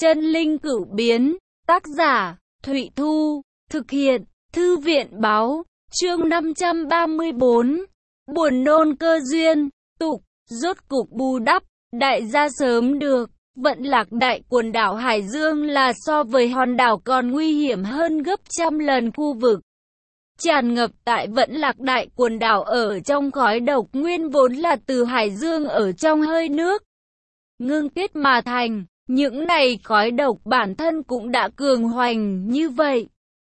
Chân linh cửu biến, tác giả, Thụy Thu, thực hiện, Thư viện báo, chương 534, buồn nôn cơ duyên, tục, rốt cục bù đắp, đại gia sớm được, Vận Lạc Đại quần đảo Hải Dương là so với hòn đảo còn nguy hiểm hơn gấp trăm lần khu vực. Tràn ngập tại Vận Lạc Đại quần đảo ở trong khói độc nguyên vốn là từ hải dương ở trong hơi nước ngưng kết mà thành. Những này khói độc bản thân cũng đã cường hoành như vậy.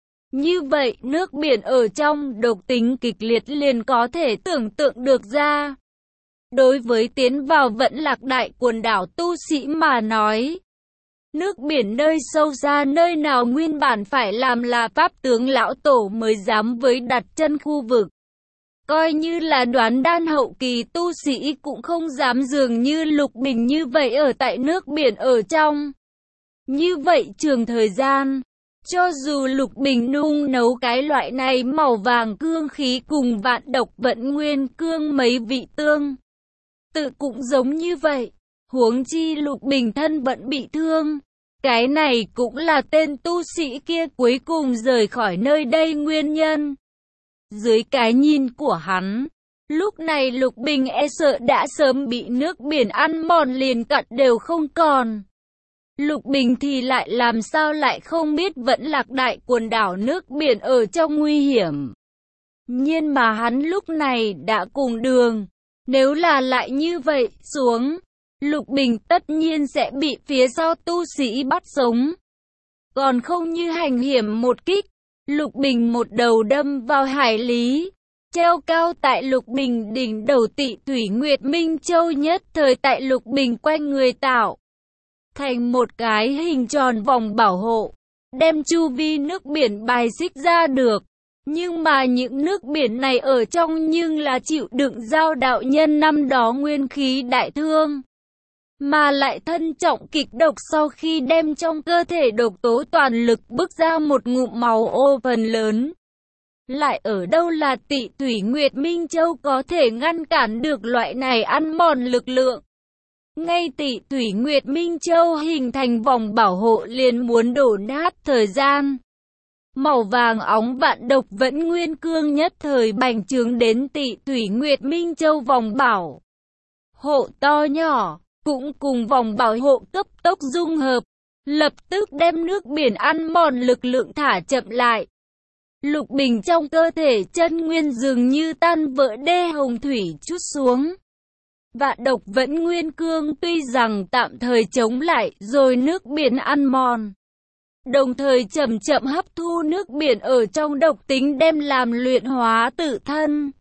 Như vậy, nước biển ở trong độc tính kịch liệt liền có thể tưởng tượng được ra. Đối với tiến vào Vận Lạc Đại quần đảo tu sĩ mà nói, nước biển nơi sâu xa nơi nào nguyên bản phải làm là pháp tướng lão tổ mới dám với đặt chân khu vực. Coi như là đoán đan hậu kỳ tu sĩ cũng không dám dường như Lục Bình như vậy ở tại nước biển ở trong. Như vậy trường thời gian, cho dù Lục Bình nung nấu cái loại này màu vàng cương khí cùng vạn độc vận nguyên cương mấy vị tương tự cũng giống như vậy, huống chi Lục Bình thân vẫn bị thương. Cái này cũng là tên tu sĩ kia cuối cùng rời khỏi nơi đây nguyên nhân. Dưới cái nhìn của hắn, lúc này Lục Bình e sợ đã sớm bị nước biển ăn mòn liền cặn đều không còn. Lục Bình thì lại làm sao lại không biết Vận Lạc Đại quần đảo nước biển ở trong nguy hiểm. Nhưng mà hắn lúc này đã cùng đường, nếu là lại như vậy xuống, Lục Bình tất nhiên sẽ bị phía sau tu sĩ bắt sống. Còn không như hành hiểm một kích, Lục Bình một đầu đâm vào hải lý, treo cao tại Lục Bình đỉnh đầu Tị Thủy Nguyệt Minh Châu nhất thời tại Lục Bình quanh người tạo thành một cái hình tròn vòng bảo hộ, đem chu vi nước biển bài xích ra được. Nhưng mà những nước biển này ở trong nhưng là chịu đựng Giao đạo nhân năm đó nguyên khí đại thương, mà lại thân trọng kịch độc sau khi đem trong cơ thể độc tố toàn lực bức ra một ngụm máu ô phần lớn. Lại ở đâu là Tị Thủy Nguyệt Minh Châu có thể ngăn cản được loại này ăn mòn lực lượng. Ngay Tị Thủy Nguyệt Minh Châu hình thành vòng bảo hộ liền muốn đổ nát thời gian. Màu vàng óng vạn độc vẫn nguyên cương nhất thời bành trướng đến Tị Thủy Nguyệt Minh Châu vòng bảo hộ to nhỏ, cũng cùng vòng bảo hộ cấp tốc dung hợp, lập tức đem nước biển ăn mòn lực lượng thả chậm lại. Lục Bình trong cơ thể chân nguyên dường như tan vỡ đê hồng thủy chút xuống. Vạn độc vẫn nguyên cương tuy rằng tạm thời chống lại rồi nước biển ăn mòn, đồng thời chậm chậm hấp thu nước biển ở trong độc tính đem làm luyện hóa tự thân.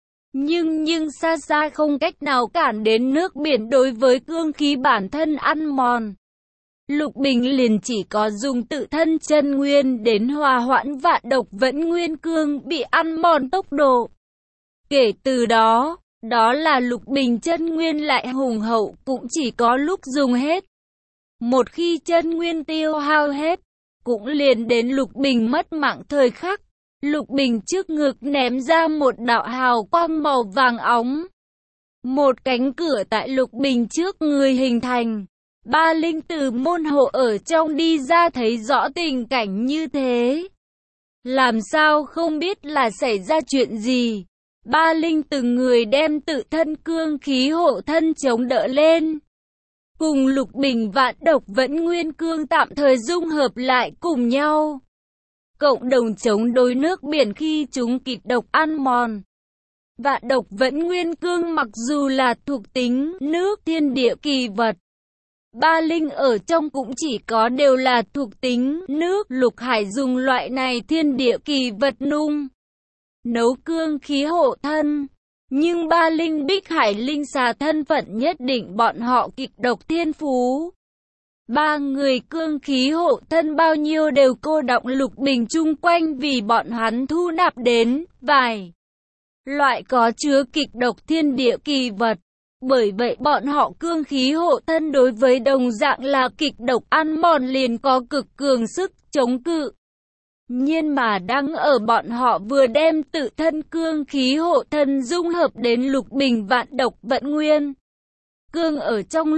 Nhưng xa xa không cách nào cản đến nước biển đối với cương khí bản thân ăn mòn. Lục Bình liền chỉ có dùng tự thân chân nguyên đến hòa hoãn vạn độc vẫn nguyên cương bị ăn mòn tốc độ. Kể từ đó, đó là Lục Bình chân nguyên lại hùng hậu cũng chỉ có lúc dùng hết. Một khi chân nguyên tiêu hao hết, cũng liền đến Lục Bình mất mạng thời khắc. Lục Bình trước ngực ném ra một đạo hào quang màu vàng óng. Một cánh cửa tại Lục Bình trước người hình thành. Ba linh từ môn hộ ở trong đi ra thấy rõ tình cảnh như thế. Làm sao không biết là xảy ra chuyện gì. Ba linh từng người đem tự thân cương khí hộ thân chống đỡ lên. Cùng Lục Bình vạn độc vẫn nguyên cương tạm thời dung hợp lại cùng nhau. Cộng đồng chống đối nước biển khi chúng kịch độc ăn mòn. Vạn độc vẫn nguyên cương mặc dù là thuộc tính nước thiên địa kỳ vật. Ba linh ở trong cũng chỉ có đều là thuộc tính nước. Lục Hải dùng loại này thiên địa kỳ vật nung nấu cương khí hộ thân. Nhưng ba linh Bích Hải linh xà thân phận nhất định bọn họ kịch độc thiên phú. Ba người cương khí hộ thân bao nhiêu đều cô đọng Lục Bình chung quanh vì bọn hắn thu nạp đến vài loại có chứa kịch độc thiên địa kỳ vật. Bởi vậy bọn họ cương khí hộ thân đối với đồng dạng là kịch độc ăn mòn liền có cực cường sức chống cự. Nhưng mà đang ở bọn họ vừa đem tự thân cương khí hộ thân dung hợp đến Lục Bình vạn độc vận nguyên cương ở trong lúc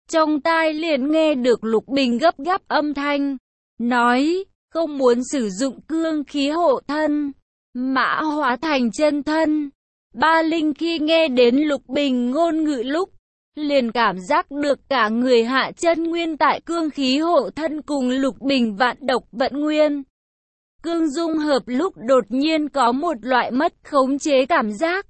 trong tai liền nghe được Lục Bình gấp gáp âm thanh, nói, không muốn sử dụng cương khí hộ thân, mã hóa thành chân thân. Ba Linh khi nghe đến Lục Bình ngôn ngữ lúc, liền cảm giác được cả người hạ chân nguyên tại cương khí hộ thân cùng Lục Bình vạn độc vận nguyên. Cương dung hợp lúc đột nhiên có một loại mất khống chế cảm giác.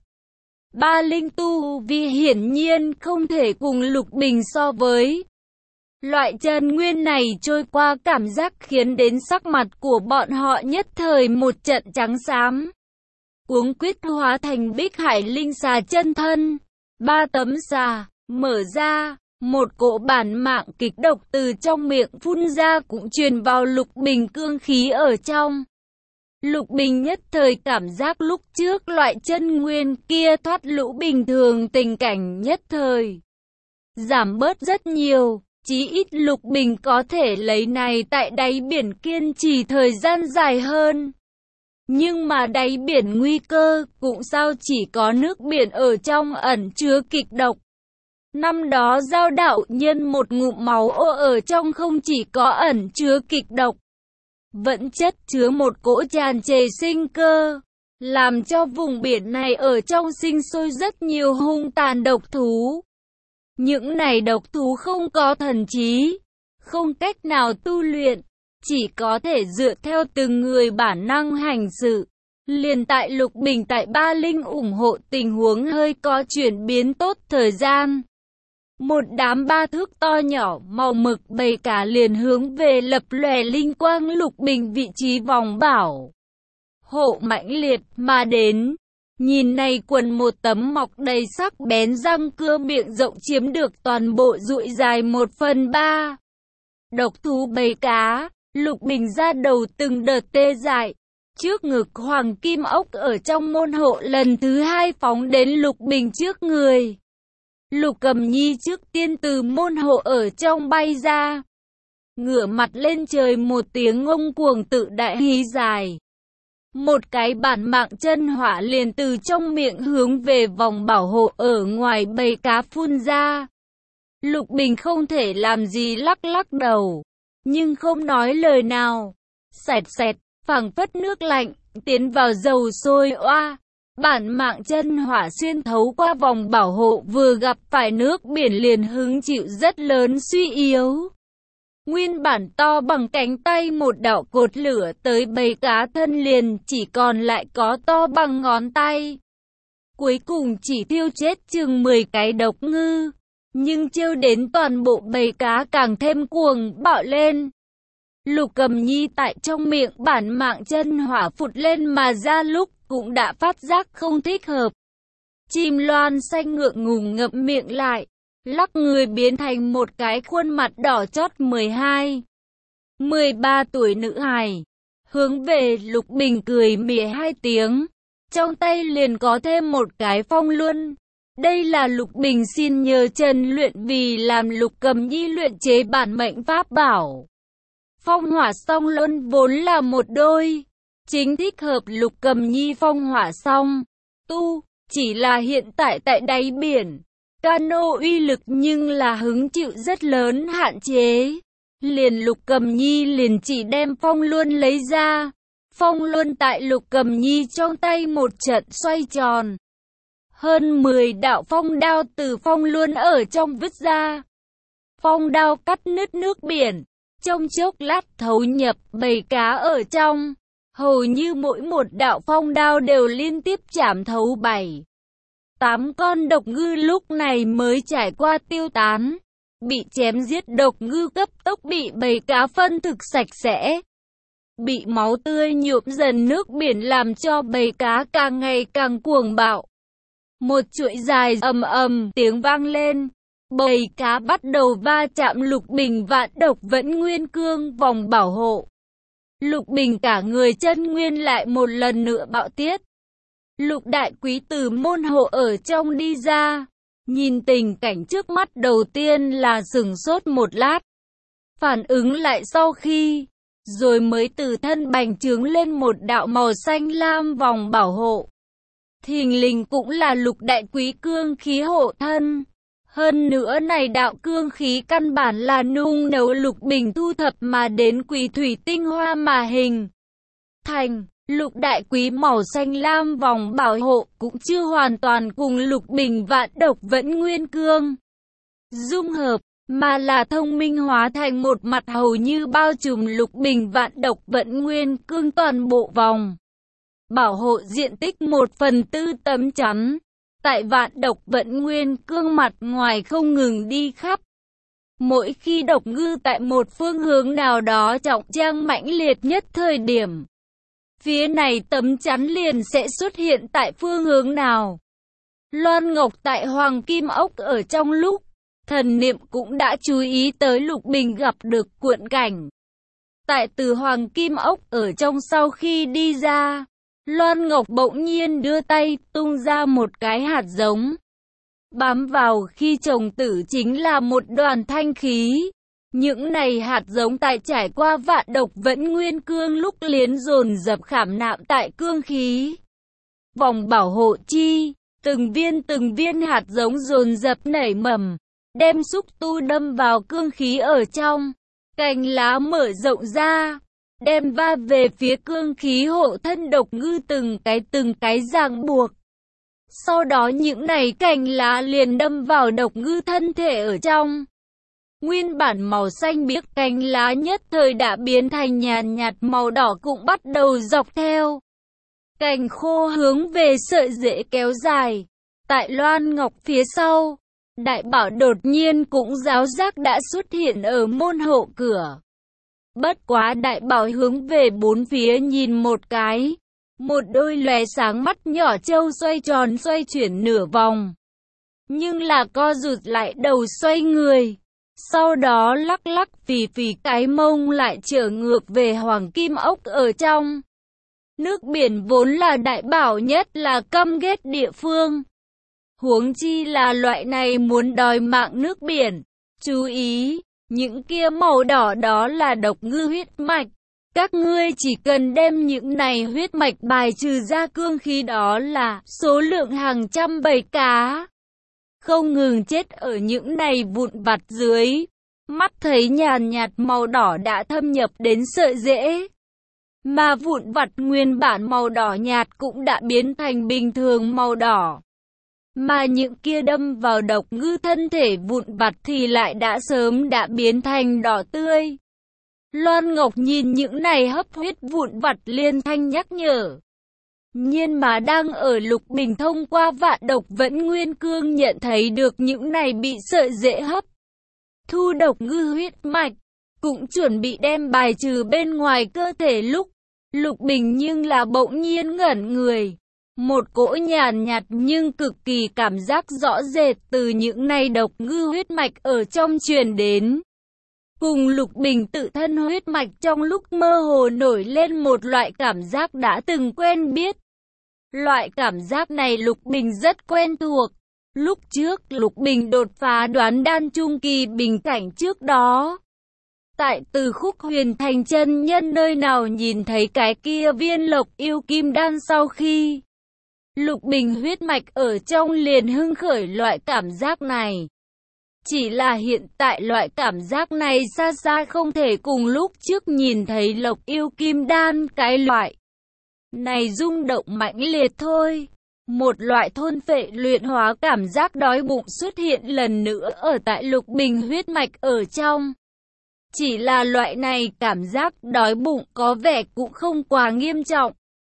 Ba Linh tu vi hiển nhiên không thể cùng Lục Bình so với. Loại chân nguyên này trôi qua cảm giác khiến đến sắc mặt của bọn họ nhất thời một trận trắng xám. Cuống quýt hóa thành Bích Hải Linh xà chân thân. Ba tấm xà mở ra, một cỗ bản mạng kịch độc từ trong miệng phun ra cũng truyền vào Lục Bình cương khí ở trong. Lục Bình nhất thời cảm giác lúc trước loại chân nguyên kia thoát lũ bình thường, tình cảnh nhất thời giảm bớt rất nhiều, chí ít Lục Bình có thể lấy này tại đáy biển kiên trì thời gian dài hơn. Nhưng mà đáy biển nguy cơ, cũng sao chỉ có nước biển ở trong ẩn chứa kịch độc. Năm đó Giao đạo nhân một ngụm máu ở trong không chỉ có ẩn chứa kịch độc, vẫn chất chứa một cỗ tràn trề sinh cơ, làm cho vùng biển này ở trong sinh sôi rất nhiều hung tàn độc thú. Những này độc thú không có thần trí, không cách nào tu luyện, chỉ có thể dựa theo từng người bản năng hành sự. Liền tại Lục Bình tại Ba Linh ủng hộ tình huống hơi có chuyển biến tốt thời gian. Một đám 3 thước to nhỏ màu mực bầy cá liền hướng về lập lòe linh quang Lục Bình vị trí vòng bảo hộ mãnh liệt mà đến. Nhìn này quần một tấm mọc đầy sắc bén răng cưa miệng rộng chiếm được toàn bộ dụi dài 1/3. Độc thú bầy cá, Lục Bình ra đầu từng đợt tê dại. Trước ngực hoàng kim ốc ở trong môn hộ lần thứ 2 phóng đến Lục Bình trước người. Lục Cầm Nhi trước tiên từ môn hộ ở trong bay ra, ngửa mặt lên trời một tiếng ngông cuồng tự đại hí dài. Một cái bản mạng chân hỏa liền từ trong miệng hướng về vòng bảo hộ ở ngoài bầy cá phun ra. Lục Bình không thể làm gì lắc lắc đầu, nhưng không nói lời nào. Xẹt xẹt, phảng phất nước lạnh, tiến vào dầu sôi oa. Bản mạng chân hỏa xuyên thấu qua vòng bảo hộ vừa gặp phải nước biển liền hứng chịu rất lớn suy yếu. Nguyên bản to bằng cánh tay một đạo cột lửa tới bầy cá thân liền chỉ còn lại có to bằng ngón tay. Cuối cùng chỉ thiêu chết chừng 10 cái độc ngư, nhưng trêu đến toàn bộ bầy cá càng thêm cuồng bạo lên. Lục Cầm Nhi tại trong miệng bản mạng chân hỏa phụt lên mà ra lúc cũng đã phát giác không thích hợp. Chim loan xanh ngượng ngùng ngậm miệng lại, lắc người biến thành một cái khuôn mặt đỏ chót 12, 13 tuổi nữ hài. Hướng về Lục Bình cười mỉa 2 tiếng, trong tay liền có thêm một cái phong luân. Đây là Lục Bình xin nhờ Trần luyện vì làm Lục Cầm Nhi luyện chế bản mệnh pháp bảo. Phong hỏa song luân vốn là một đôi, chính thích hợp Lục Cầm Nhi phong hỏa song tu, chỉ là hiện tại tại đáy biển, cano uy lực nhưng là hứng chịu rất lớn hạn chế. Liền Lục Cầm Nhi liền chỉ đem phong luân lấy ra, phong luân tại Lục Cầm Nhi trong tay một trận xoay tròn. Hơn 10 đạo phong đao từ phong luân ở trong vứt ra. Phong đao cắt nứt nước biển, trong chốc lát thấu nhập bầy cá ở trong. Hầu như mỗi một đạo phong đao đều liên tiếp chảm thấu 7, 8 con độc ngư lúc này mới trải qua tiêu tán. Bị chém giết độc ngư cấp tốc bị bầy cá phân thực sạch sẽ. Bị máu tươi nhuộm dần nước biển làm cho bầy cá càng ngày càng cuồng bạo. Một chuỗi dài ầm ầm tiếng vang lên. Bầy cá bắt đầu va chạm Lục Bình vạn độc vẫn nguyên cương vòng bảo hộ. Lục Bình cả người chân nguyên lại một lần nữa bạo tiết. Lục đại quý từ môn hộ ở trong đi ra. Nhìn tình cảnh trước mắt đầu tiên là sửng sốt một lát. Phản ứng lại sau khi, rồi mới từ thân bành trướng lên một đạo màu xanh lam vòng bảo hộ. Thình lình cũng là Lục đại quý cương khí hộ thân. Hơn nữa này đạo cương khí căn bản là nung nấu Lục Bình thu thập mà đến quỷ thủy tinh hoa mà hình thành. Lục đại quý màu xanh lam vòng bảo hộ cũng chưa hoàn toàn cùng Lục Bình vạn độc vẫn nguyên cương dung hợp, mà là thông minh hóa thành một mặt hầu như bao trùm Lục Bình vạn độc vẫn nguyên cương toàn bộ vòng bảo hộ diện tích 1/4 tấm chắn. Tại vạn độc vẫn nguyên cương mặt ngoài không ngừng đi khắp. Mỗi khi độc ngư tại một phương hướng nào đó trọng trang mãnh liệt nhất thời điểm, phía này tấm chắn liền sẽ xuất hiện tại phương hướng nào. Loan Ngọc tại Hoàng Kim Ốc ở trong lúc thần niệm cũng đã chú ý tới Lục Bình gặp được cuộn cảnh. Tại từ Hoàng Kim Ốc ở trong sau khi đi ra, Loan Ngọc bỗng nhiên đưa tay tung ra một cái hạt giống. Bám vào khi trồng tử chính là một đoàn thanh khí. Những này hạt giống tại trải qua vạn độc vẫn nguyên cương lúc liến dồn dập khảm nạm tại cương khí vòng bảo hộ chi, từng viên hạt giống dồn dập nảy mầm, đem xúc tu đâm vào cương khí ở trong, cành lá mở rộng ra, đem va về phía cương khí hộ thân độc ngư từng cái ràng buộc. Sau đó những này cành lá liền đâm vào độc ngư thân thể ở trong. Nguyên bản màu xanh biếc cành lá nhất thời đã biến thành nhàn nhạt màu đỏ cũng bắt đầu dọc theo cành khô hướng về sợi rễ kéo dài. Tại Loan Ngọc phía sau, Đại Bảo đột nhiên cũng giáo giác đã xuất hiện ở môn hộ cửa. Bất quá Đại Bảo hướng về bốn phía nhìn một cái, một đôi lóe sáng mắt nhỏ trâu xoay tròn xoay chuyển nửa vòng, nhưng là co rụt lại đầu xoay người. Sau đó lắc lắc phì phì cái mông lại trở ngược về Hoàng Kim Ốc ở trong. Nước biển vốn là Đại Bảo nhất là căm ghét địa phương. Huống chi là loại này muốn đòi mạng nước biển. Chú ý, những kia màu đỏ đó là độc ngư huyết mạch. Các ngươi chỉ cần đem những này huyết mạch bài trừ ra cương khí đó là số lượng hàng trăm bầy cá. Không ngừng chết ở những này vụn vặt dưới. Mắt thấy nhàn nhạt màu đỏ đã thâm nhập đến sợi rễ. Mà vụn vặt nguyên bản màu đỏ nhạt cũng đã biến thành bình thường màu đỏ. Mà những kia đâm vào độc ngư thân thể vụn vặt thì lại đã sớm đã biến thành đỏ tươi. Loan Ngọc nhìn những này hấp huyết vụn vặt liên thanh nhắc nhở. Nhưng mà đang ở Lục Bình thông qua vạn độc vẫn nguyên cương nhận thấy được những này bị sợi rễ hấp thu độc ngư huyết mạch, cũng chuẩn bị đem bài trừ bên ngoài cơ thể lúc Lục Bình nhưng là bỗng nhiên ngẩn người. Một cỗ nhàn nhạt nhưng cực kỳ cảm giác rõ rệt từ những này độc ngư huyết mạch ở trong truyền đến. Cùng Lục Bình tự thân huyết mạch trong lúc mơ hồ nổi lên một loại cảm giác đã từng quen biết. Loại cảm giác này Lục Bình rất quen thuộc. Lúc trước Lục Bình đột phá đoán đan trung kỳ bình cảnh trước đó. Tại Từ Khúc Huyền Thành chân nhân nơi nào nhìn thấy cái kia viên Lộc Yêu Kim Đan sau khi Lục Bình huyết mạch ở trong liền hưng khởi loại cảm giác này. Chỉ là hiện tại loại cảm giác này xa xa không thể cùng lúc trước nhìn thấy Lộc Yêu Kim Đan cái loại này rung động mãnh liệt thôi. Một loại thôn phệ luyện hóa cảm giác đói bụng xuất hiện lần nữa ở tại Lục Bình huyết mạch ở trong. Chỉ là loại này cảm giác đói bụng có vẻ cũng không quá nghiêm trọng.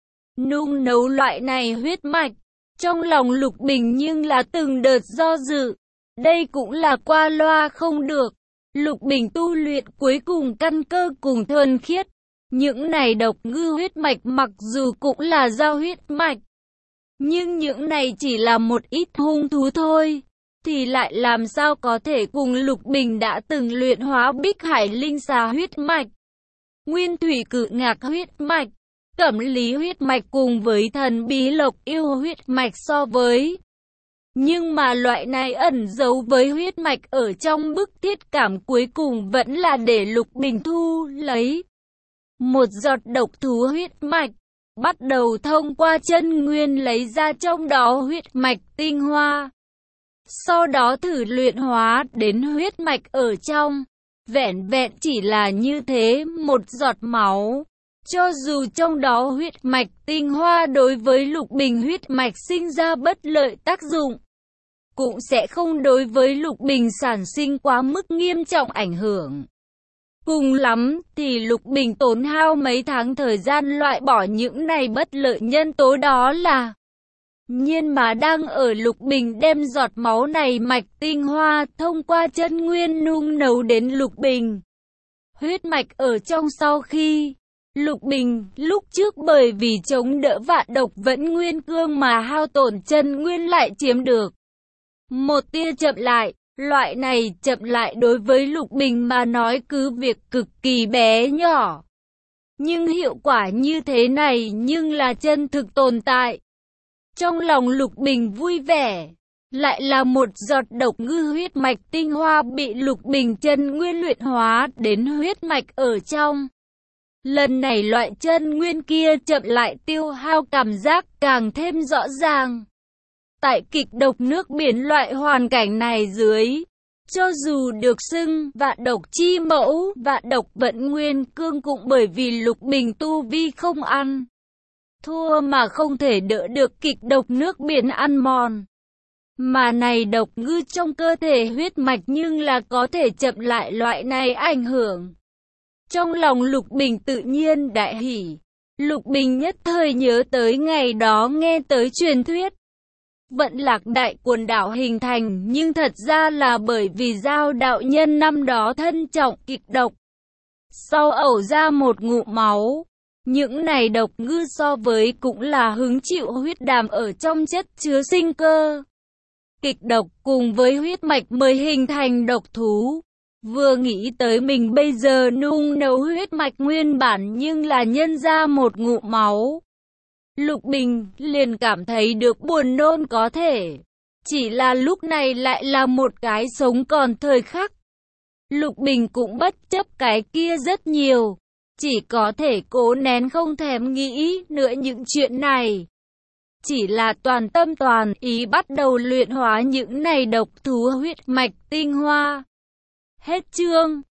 Nung nấu loại này huyết mạch, trong lòng Lục Bình nhưng là từng đợt do dự. Đây cũng là qua loa không được. Lục Bình tu luyện cuối cùng căn cơ cùng thuần khiết. Những này độc ngư huyết mạch mặc dù cũng là giao huyết mạch, nhưng những này chỉ là một ít hung thú thôi. Thì lại làm sao có thể cùng Lục Bình đã từng luyện hóa Bích Hải Linh Xà huyết mạch, Nguyên Thủy Cự Ngạc huyết mạch, Cẩm Lý huyết mạch cùng với Thần Bí Lộc Yêu huyết mạch so với. Nhưng mà loại này ẩn giấu với huyết mạch ở trong bức thiết cảm cuối cùng vẫn là để Lục Bình thu lấy một giọt độc thú huyết mạch, bắt đầu thông qua chân nguyên lấy ra trong đó huyết mạch tinh hoa. Sau đó thử luyện hóa đến huyết mạch ở trong. Vẻn vẹn chỉ là như thế, một giọt máu. Cho dù trong đó huyết mạch tinh hoa đối với Lục Bình huyết mạch sinh ra bất lợi tác dụng, cũng sẽ không đối với Lục Bình sản sinh quá mức nghiêm trọng ảnh hưởng. Cùng lắm thì Lục Bình tốn hao mấy tháng thời gian loại bỏ những này bất lợi nhân tố đó là. Nhưng mà đang ở Lục Bình đem giọt máu này mạch tinh hoa thông qua chân nguyên nung nấu đến Lục Bình huyết mạch ở trong. Sau khi Lục Bình lúc trước bởi vì chống đỡ vạn độc vẫn nguyên cương mà hao tổn chân nguyên lại chiếm được một tia chậm lại. Loại này chậm lại đối với Lục Bình mà nói cứ việc cực kỳ bé nhỏ, nhưng hiệu quả như thế này nhưng là chân thực tồn tại. Trong lòng Lục Bình vui vẻ, lại là một giọt độc ngư huyết mạch tinh hoa bị Lục Bình chân nguyên luyện hóa đến huyết mạch ở trong. Lần này loại chân nguyên kia chậm lại tiêu hao cảm giác càng thêm rõ ràng. Tại kịch độc nước biển loại hoàn cảnh này dưới, cho dù được xưng vạn độc chi mẫu, vạn độc vẫn nguyên cương cũng bởi vì Lục Bình tu vi không ăn thua mà không thể đỡ được kịch độc nước biển ăn mòn. Mà này độc ngư trong cơ thể huyết mạch nhưng là có thể chậm lại loại này ảnh hưởng. Trong lòng Lục Bình tự nhiên đại hỉ. Lục Bình nhất thời nhớ tới ngày đó nghe tới truyền thuyết Vận Lạc Đại quần đảo hình thành, nhưng thật ra là bởi vì Giao đạo nhân năm đó thân trọng kịch độc, sau ẩu ra một ngụm máu. Những này độc ngư so với cũng là hứng chịu huyết đàm ở trong chất chứa sinh cơ kịch độc cùng với huyết mạch mới hình thành độc thú. Vừa nghĩ tới mình bây giờ nung nấu huyết mạch nguyên bản nhưng là nhân ra một ngụm máu, Lục Bình liền cảm thấy được buồn nôn có thể. Chỉ là lúc này lại là một cái sống còn thời khắc. Lục Bình cũng bất chấp cái kia rất nhiều, chỉ có thể cố nén không thèm nghĩ nữa những chuyện này. Chỉ là toàn tâm toàn ý bắt đầu luyện hóa những này độc thú huyết mạch tinh hoa. Hết chương.